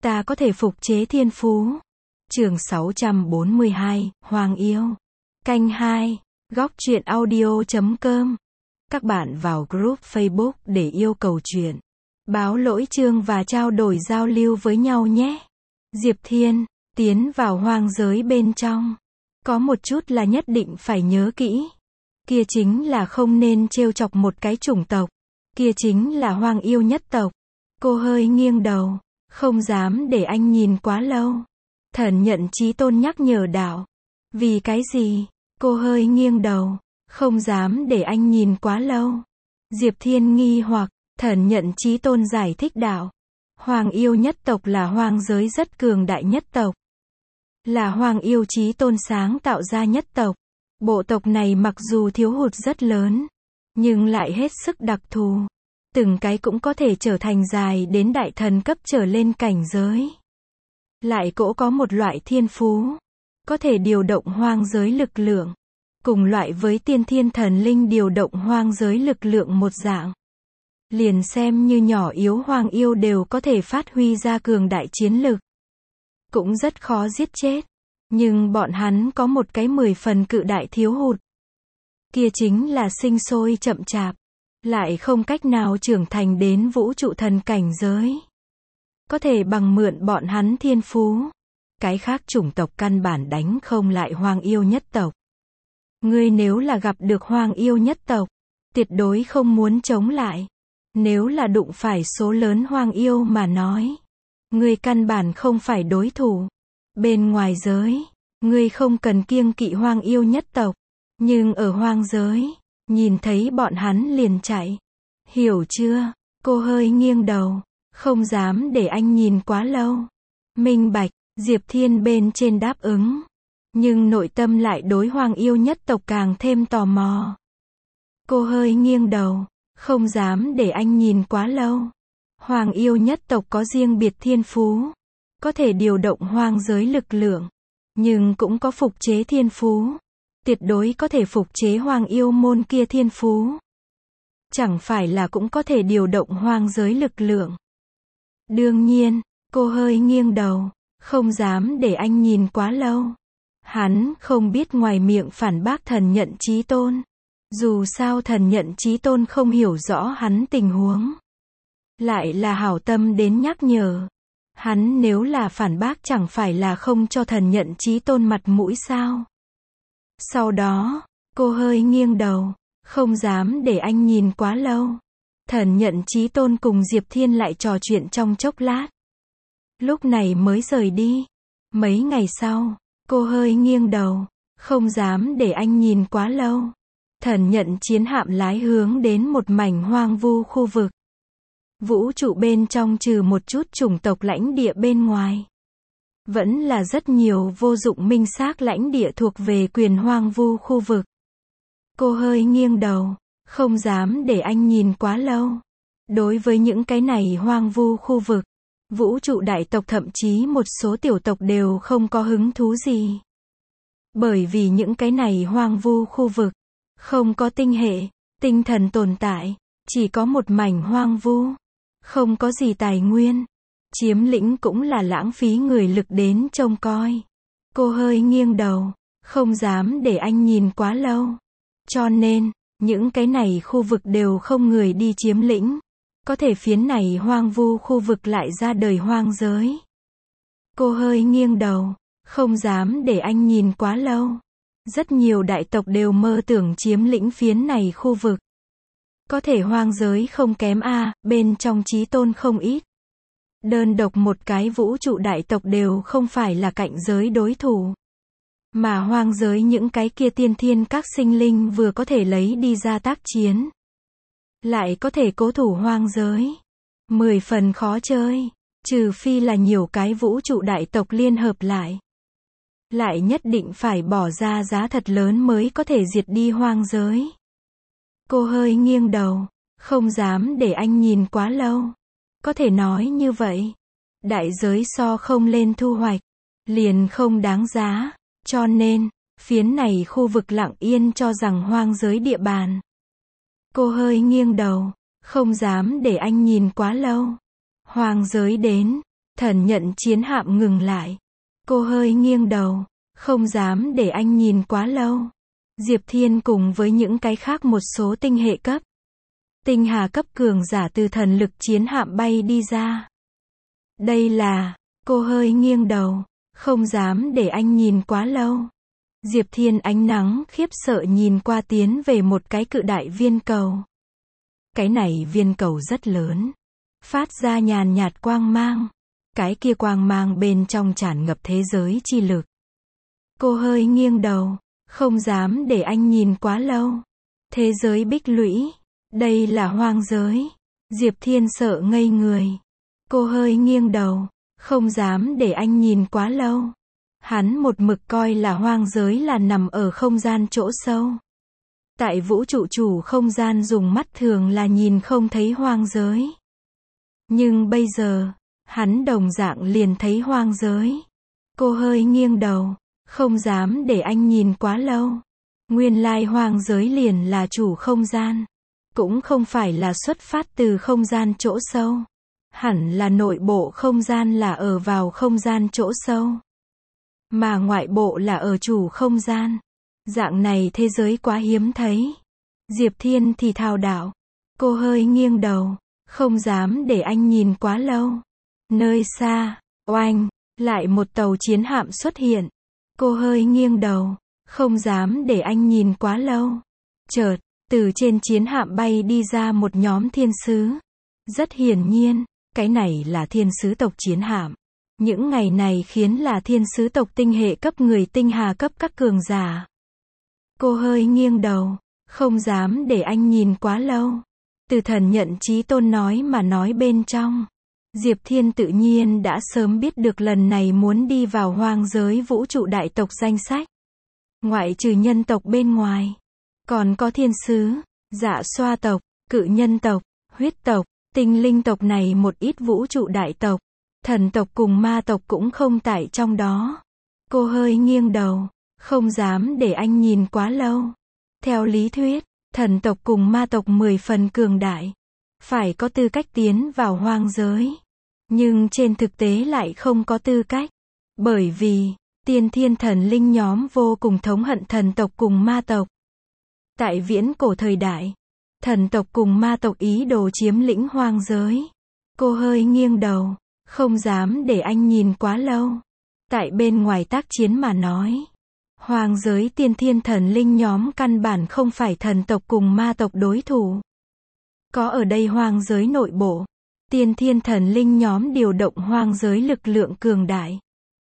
Ta có thể phục chế thiên phú. Chương 642, Hoàng yêu. Canh 2, Góc truyện audio.com. Các bạn vào group Facebook để yêu cầu chuyện, báo lỗi chương và trao đổi giao lưu với nhau nhé. Diệp Thiên, tiến vào hoang giới bên trong. Có một chút là nhất định phải nhớ kỹ. Kia chính là không nên trêu chọc một cái chủng tộc. Kia chính là Hoàng yêu nhất tộc. Cô hơi nghiêng đầu. Không dám để anh nhìn quá lâu. Thần Nhận Chí Tôn nhắc nhở đạo. Vì cái gì? Cô hơi nghiêng đầu. Không dám để anh nhìn quá lâu. Diệp Thiên nghi hoặc. Thần Nhận Chí Tôn giải thích đạo. Hoàng yêu nhất tộc là hoang giới rất cường đại nhất tộc. Là Hoàng yêu Chí Tôn sáng tạo ra nhất tộc. Bộ tộc này mặc dù thiếu hụt rất lớn, nhưng lại hết sức đặc thù. Từng cái cũng có thể trở thành dài đến đại thần cấp trở lên cảnh giới. Lại cỗ có một loại thiên phú, có thể điều động hoang giới lực lượng. Cùng loại với tiên thiên thần linh điều động hoang giới lực lượng một dạng. Liền xem như nhỏ yếu Hoàng yêu đều có thể phát huy ra cường đại chiến lực. Cũng rất khó giết chết. Nhưng bọn hắn có một cái 10 phần cự đại thiếu hụt. Kia chính là sinh sôi chậm chạp. Lại không cách nào trưởng thành đến vũ trụ thần cảnh giới. Có thể bằng mượn bọn hắn thiên phú. Cái khác chủng tộc căn bản đánh không lại Hoàng yêu nhất tộc. Ngươi nếu là gặp được Hoàng yêu nhất tộc, tuyệt đối không muốn chống lại. Nếu là đụng phải số lớn Hoàng yêu mà nói, ngươi căn bản không phải đối thủ. Bên ngoài giới, ngươi không cần kiêng kỵ Hoàng yêu nhất tộc. Nhưng ở hoang giới, nhìn thấy bọn hắn liền chạy. Hiểu chưa? Cô hơi nghiêng đầu. Không dám để anh nhìn quá lâu. Minh bạch, Diệp Thiên bên trên đáp ứng. Nhưng nội tâm lại đối Hoàng yêu nhất tộc càng thêm tò mò. Cô hơi nghiêng đầu. Không dám để anh nhìn quá lâu. Hoàng yêu nhất tộc có riêng biệt thiên phú. Có thể điều động hoang giới lực lượng. Nhưng cũng có phục chế thiên phú. Tuyệt đối có thể phục chế Hoàng yêu môn kia thiên phú. Chẳng phải là cũng có thể điều động hoang giới lực lượng. Đương nhiên, cô hơi nghiêng đầu. Không dám để anh nhìn quá lâu. Hắn không biết ngoài miệng phản bác Thần Nhận Chí Tôn. Dù sao Thần Nhận Chí Tôn không hiểu rõ hắn tình huống. Lại là hảo tâm đến nhắc nhở. Hắn nếu là phản bác chẳng phải là không cho Thần Nhận Chí Tôn mặt mũi sao? Sau đó, cô hơi nghiêng đầu. Không dám để anh nhìn quá lâu. Thần Nhận Chí Tôn cùng Diệp Thiên lại trò chuyện trong chốc lát. Lúc này mới rời đi. Mấy ngày sau, cô hơi nghiêng đầu. Không dám để anh nhìn quá lâu. Thần Nhận chiến hạm lái hướng đến một mảnh hoang vu khu vực. Vũ trụ bên trong trừ một chút chủng tộc lãnh địa bên ngoài. Vẫn là rất nhiều vô dụng minh xác lãnh địa thuộc về quyền hoang vu khu vực. Cô hơi nghiêng đầu. Không dám để anh nhìn quá lâu. Đối với những cái này hoang vu khu vực, vũ trụ đại tộc thậm chí một số tiểu tộc đều không có hứng thú gì. Bởi vì những cái này hoang vu khu vực, không có tinh hệ, tinh thần tồn tại, chỉ có một mảnh hoang vu. Không có gì tài nguyên. Chiếm lĩnh cũng là lãng phí người lực đến trông coi. Cô hơi nghiêng đầu. Không dám để anh nhìn quá lâu. Cho nên, những cái này khu vực đều không người đi chiếm lĩnh. Có thể phiến này hoang vu khu vực lại ra đời hoang giới. Cô hơi nghiêng đầu. Không dám để anh nhìn quá lâu. Rất nhiều đại tộc đều mơ tưởng chiếm lĩnh phiến này khu vực. Có thể hoang giới không kém bên trong Chí Tôn không ít. Đơn độc một cái vũ trụ đại tộc đều không phải là cạnh giới đối thủ. Mà hoang giới những cái kia tiên thiên các sinh linh vừa có thể lấy đi ra tác chiến. Lại có thể cố thủ hoang giới. 10 phần khó chơi. Trừ phi là nhiều cái vũ trụ đại tộc liên hợp lại. Lại nhất định phải bỏ ra giá thật lớn mới có thể diệt đi hoang giới. Cô hơi nghiêng đầu. Không dám để anh nhìn quá lâu. Có thể nói như vậy. Đại giới so không lên thu hoạch. Liền không đáng giá. Cho nên, phiến này khu vực lặng yên cho rằng hoang giới địa bàn. Cô hơi nghiêng đầu. Không dám để anh nhìn quá lâu. Hoang giới đến. Thần nhận chiến hạm ngừng lại. Cô hơi nghiêng đầu, không dám để anh nhìn quá lâu. Diệp Thiên cùng với những cái khác một số tinh hệ cấp. Tinh hà cấp cường giả từ thần lực chiến hạm bay đi ra. Đây là, cô hơi nghiêng đầu, không dám để anh nhìn quá lâu. Diệp Thiên ánh nắng khiếp sợ nhìn qua tiến về một cái cự đại viên cầu. Cái này viên cầu rất lớn, phát ra nhàn nhạt quang mang. Cái kia quang mang bên trong tràn ngập thế giới chi lực. Cô hơi nghiêng đầu, không dám để anh nhìn quá lâu. Thế giới bích lũy, đây là hoang giới. Diệp Thiên sợ ngây người. Cô hơi nghiêng đầu, không dám để anh nhìn quá lâu. Hắn một mực coi là hoang giới là nằm ở không gian chỗ sâu. Tại vũ trụ chủ không gian dùng mắt thường là nhìn không thấy hoang giới. Nhưng bây giờ, hắn đồng dạng liền thấy hoang giới. Cô hơi nghiêng đầu, không dám để anh nhìn quá lâu. Nguyên lai hoang giới liền là chủ không gian. Cũng không phải là xuất phát từ không gian chỗ sâu. Hẳn là nội bộ không gian là ở vào không gian chỗ sâu. Mà ngoại bộ là ở chủ không gian. Dạng này thế giới quá hiếm thấy. Diệp Thiên thì thào đạo. Cô hơi nghiêng đầu, không dám để anh nhìn quá lâu. Nơi xa, oanh, lại một tàu chiến hạm xuất hiện. Cô hơi nghiêng đầu, không dám để anh nhìn quá lâu. Chợt, từ trên chiến hạm bay đi ra một nhóm thiên sứ. Rất hiển nhiên, cái này là thiên sứ tộc chiến hạm. Những ngày này khiến là thiên sứ tộc tinh hệ cấp người tinh hà cấp các cường giả. Cô hơi nghiêng đầu, không dám để anh nhìn quá lâu. Từ thần nhận chí tôn nói mà nói bên trong. Diệp Thiên tự nhiên đã sớm biết được lần này muốn đi vào hoang giới vũ trụ đại tộc danh sách. Ngoại trừ nhân tộc bên ngoài. Còn có thiên sứ, dạ xoa tộc, cự nhân tộc, huyết tộc, tinh linh tộc này một ít vũ trụ đại tộc. Thần tộc cùng ma tộc cũng không tại trong đó. Cô hơi nghiêng đầu, không dám để anh nhìn quá lâu. Theo lý thuyết, thần tộc cùng ma tộc 10 phần cường đại. Phải có tư cách tiến vào hoang giới. Nhưng trên thực tế lại không có tư cách. Bởi vì, tiên thiên thần linh nhóm vô cùng thống hận thần tộc cùng ma tộc. Tại viễn cổ thời đại, thần tộc cùng ma tộc ý đồ chiếm lĩnh hoang giới. Cô hơi nghiêng đầu, không dám để anh nhìn quá lâu. Tại bên ngoài tác chiến mà nói. Hoang giới tiên thiên thần linh nhóm căn bản không phải thần tộc cùng ma tộc đối thủ. Có ở đây hoang giới nội bộ. Tiên thiên thần linh nhóm điều động hoang giới lực lượng cường đại.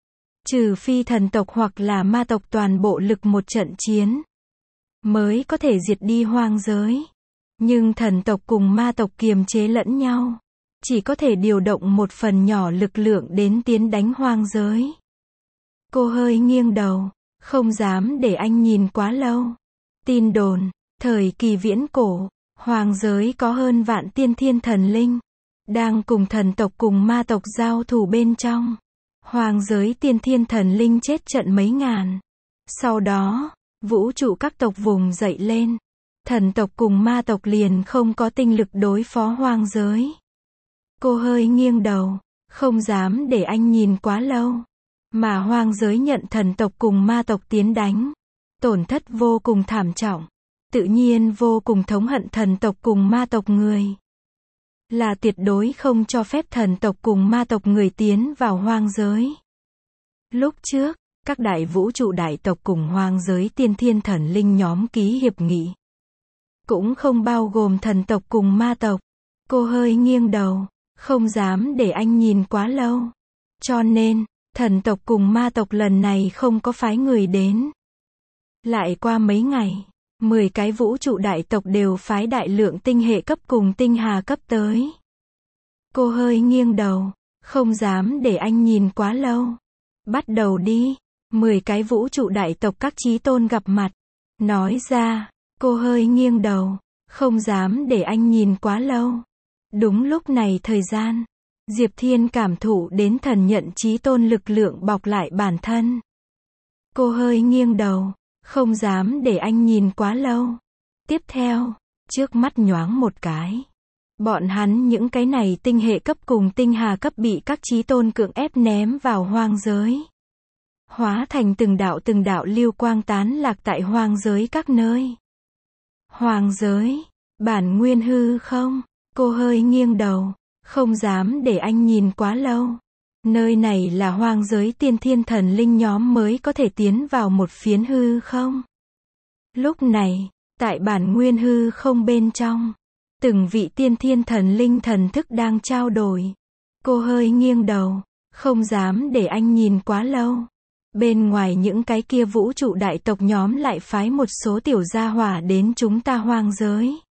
Trừ phi thần tộc hoặc là ma tộc toàn bộ lực một trận chiến. Mới có thể diệt đi hoang giới. Nhưng thần tộc cùng ma tộc kiềm chế lẫn nhau. Chỉ có thể điều động một phần nhỏ lực lượng đến tiến đánh hoang giới. Cô hơi nghiêng đầu, không dám để anh nhìn quá lâu. Tin đồn, thời kỳ viễn cổ, hoang giới có hơn vạn tiên thiên thần linh. Đang cùng thần tộc cùng ma tộc giao thủ bên trong. Hoang giới tiên thiên thần linh chết trận mấy ngàn. Sau đó, vũ trụ các tộc vùng dậy lên. Thần tộc cùng ma tộc liền không có tinh lực đối phó hoang giới. Cô hơi nghiêng đầu, không dám để anh nhìn quá lâu. Mà hoang giới nhận thần tộc cùng ma tộc tiến đánh. Tổn thất vô cùng thảm trọng. Tự nhiên vô cùng thống hận thần tộc cùng ma tộc người. Là tuyệt đối không cho phép thần tộc cùng ma tộc người tiến vào hoang giới. Lúc trước, các đại vũ trụ đại tộc cùng hoang giới tiên thiên thần linh nhóm ký hiệp nghị. Cũng không bao gồm thần tộc cùng ma tộc. Cô hơi nghiêng đầu, không dám để anh nhìn quá lâu. Cho nên, thần tộc cùng ma tộc lần này không có phái người đến. Lại qua mấy ngày, 10 cái vũ trụ đại tộc đều phái đại lượng tinh hệ cấp cùng tinh hà cấp tới. Cô hơi nghiêng đầu, không dám để anh nhìn quá lâu. Bắt đầu đi. 10 cái vũ trụ đại tộc các chí tôn gặp mặt. Nói ra, cô hơi nghiêng đầu, không dám để anh nhìn quá lâu. Đúng lúc này thời gian, Diệp Thiên cảm thụ đến thần nhận chí tôn lực lượng bọc lại bản thân. Cô hơi nghiêng đầu, không dám để anh nhìn quá lâu. Tiếp theo, trước mắt nhoáng một cái. Bọn hắn những cái này tinh hệ cấp cùng tinh hà cấp bị các chí tôn cưỡng ép ném vào hoang giới. Hóa thành từng đạo lưu quang tán lạc tại hoang giới các nơi. Hoang giới, bản nguyên hư không? Cô hơi nghiêng đầu, không dám để anh nhìn quá lâu. Nơi này là hoang giới tiên thiên thần linh nhóm mới có thể tiến vào một phiến hư không. Lúc này, tại bản nguyên hư không bên trong, từng vị tiên thiên thần linh thần thức đang trao đổi. Cô hơi nghiêng đầu, không dám để anh nhìn quá lâu. Bên ngoài những cái kia vũ trụ đại tộc nhóm lại phái một số tiểu gia hỏa đến chúng ta hoang giới.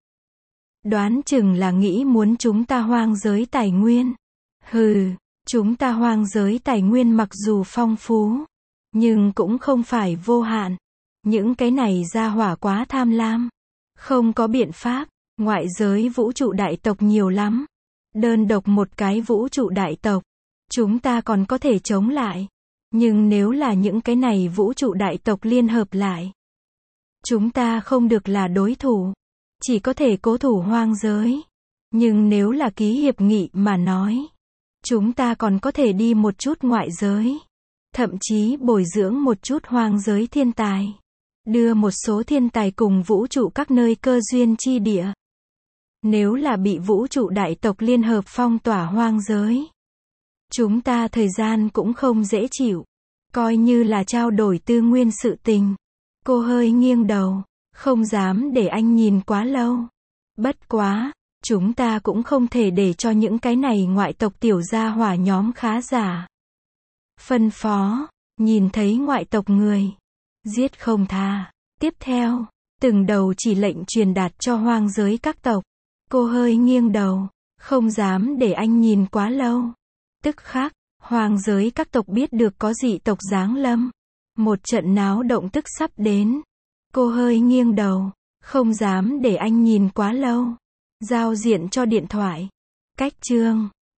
Đoán chừng là nghĩ muốn chúng ta hoang giới tài nguyên. Hừ, chúng ta hoang giới tài nguyên mặc dù phong phú, nhưng cũng không phải vô hạn. Những cái này gia hỏa quá tham lam. Không có biện pháp, ngoại giới vũ trụ đại tộc nhiều lắm. Đơn độc một cái vũ trụ đại tộc, chúng ta còn có thể chống lại. Nhưng nếu là những cái này vũ trụ đại tộc liên hợp lại, chúng ta không được là đối thủ. Chỉ có thể cố thủ hoang giới. Nhưng nếu là ký hiệp nghị mà nói, chúng ta còn có thể đi một chút ngoại giới. Thậm chí bồi dưỡng một chút hoang giới thiên tài. Đưa một số thiên tài cùng vũ trụ các nơi cơ duyên chi địa. Nếu là bị vũ trụ đại tộc liên hợp phong tỏa hoang giới, chúng ta thời gian cũng không dễ chịu. Coi như là trao đổi tư nguyên sự tình. Cô hơi nghiêng đầu, không dám để anh nhìn quá lâu. Bất quá, chúng ta cũng không thể để cho những cái này ngoại tộc tiểu gia hỏa nhóm khá giả. Phân phó, nhìn thấy ngoại tộc người, giết không tha. Tiếp theo, từng đầu chỉ lệnh truyền đạt cho hoang giới các tộc. Cô hơi nghiêng đầu, không dám để anh nhìn quá lâu. Tức khắc, hoang giới các tộc biết được có dị tộc giáng lâm. Một trận náo động tức sắp đến. Cô hơi nghiêng đầu, không dám để anh nhìn quá lâu. Giao diện cho điện thoại. Cách chương